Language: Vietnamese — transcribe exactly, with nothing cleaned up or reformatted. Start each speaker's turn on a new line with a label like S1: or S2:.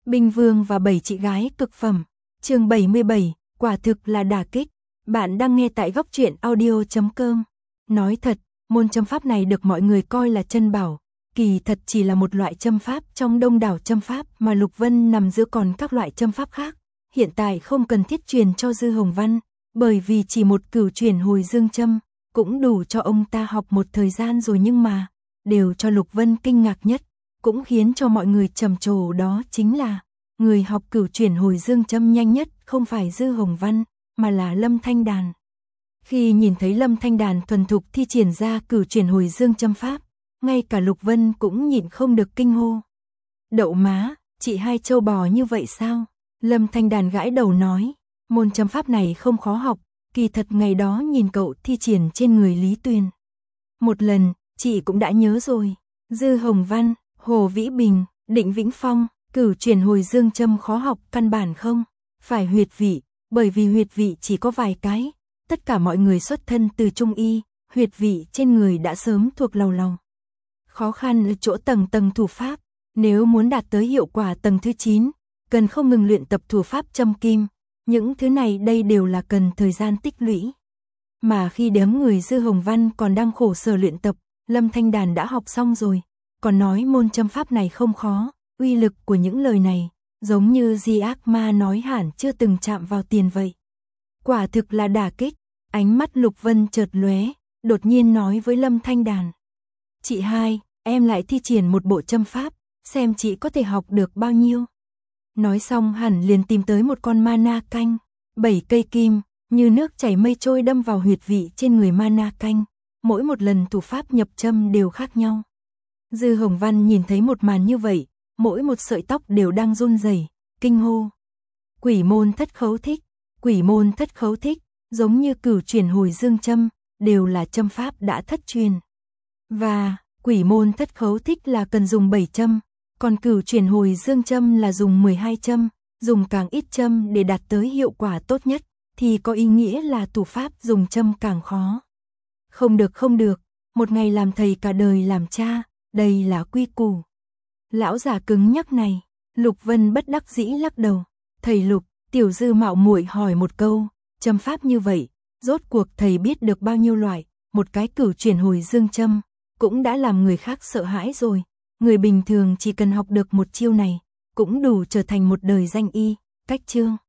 S1: Binh Vương và bảy chị gái cực phẩm. Chương bảy mươi bảy, quả thực là đả kích. Bạn đang nghe tại góc truyện audio chấm com. Nói thật, môn châm pháp này được mọi người coi là chân bảo, kỳ thật chỉ là một loại châm pháp trong đông đảo châm pháp mà Lục Vân nằm giữa còn các loại châm pháp khác. Hiện tại không cần thiết truyền cho Dư Hồng Văn, bởi vì chỉ một cửu chuyển hồi dương châm cũng đủ cho ông ta học một thời gian rồi, nhưng mà điều cho Lục Vân kinh ngạc nhất, cũng khiến cho mọi người trầm trồ, đó chính là người học cửu chuyển hồi dương châm nhanh nhất không phải Dư Hồng Văn, mà là Lâm Thanh Đàn. Khi nhìn thấy Lâm Thanh Đàn thuần thục thi triển ra cửu chuyển hồi dương châm pháp, ngay cả Lục Vân cũng nhịn không được kinh hô. Đậu má, chị hai châu bò như vậy sao? Lâm Thanh Đàn gãi đầu nói, môn châm pháp này không khó học, kỳ thật ngày đó nhìn cậu thi triển trên người Lý Tuyền một lần, chị cũng đã nhớ rồi. Dư Hồng Văn, Hồ Vĩ Bình, Định Vĩnh Phong, cửu chuyển hồi dương châm khó học căn bản không phải huyệt vị, bởi vì huyệt vị chỉ có vài cái, tất cả mọi người xuất thân từ trung y, huyệt vị trên người đã sớm thuộc lầu lầu. Khó khăn ở chỗ tầng tầng thủ pháp, nếu muốn đạt tới hiệu quả tầng thứ chín, cần không ngừng luyện tập thủ pháp châm kim, những thứ này đây đều là cần thời gian tích lũy. Mà khi đám người Dư Hồng Văn còn đang khổ sở luyện tập, Lâm Thanh Đàn đã học xong rồi, còn nói môn châm pháp này không khó, uy lực của những lời này, giống như Di Ác Ma nói hẳn chưa từng chạm vào tiền vậy. Quả thực là đả kích, ánh mắt Lục Vân chợt lóe, đột nhiên nói với Lâm Thanh Đàn. Chị hai, em lại thi triển một bộ châm pháp, xem chị có thể học được bao nhiêu. Nói xong hẳn liền tìm tới một con mana canh, bảy cây kim, như nước chảy mây trôi đâm vào huyệt vị trên người mana canh, mỗi một lần thủ pháp nhập châm đều khác nhau. Dư Hồng Văn nhìn thấy một màn như vậy, mỗi một sợi tóc đều đang run rẩy, kinh hô. Quỷ môn thất khấu thích, quỷ môn thất khấu thích, giống như cửu chuyển hồi dương châm, đều là châm pháp đã thất truyền. Và, quỷ môn thất khấu thích là cần dùng bảy châm, còn cửu chuyển hồi dương châm là dùng mười hai châm, dùng càng ít châm để đạt tới hiệu quả tốt nhất, thì có ý nghĩa là thủ pháp dùng châm càng khó. Không được không được, một ngày làm thầy cả đời làm cha, đây là quy củ. Lão già cứng nhắc này, Lục Vân bất đắc dĩ lắc đầu. Thầy Lục, tiểu Dư mạo muội hỏi một câu, châm pháp như vậy, rốt cuộc thầy biết được bao nhiêu loại, một cái cửu chuyển hồi dương châm, cũng đã làm người khác sợ hãi rồi. Người bình thường chỉ cần học được một chiêu này, cũng đủ trở thành một đời danh y. Cách chương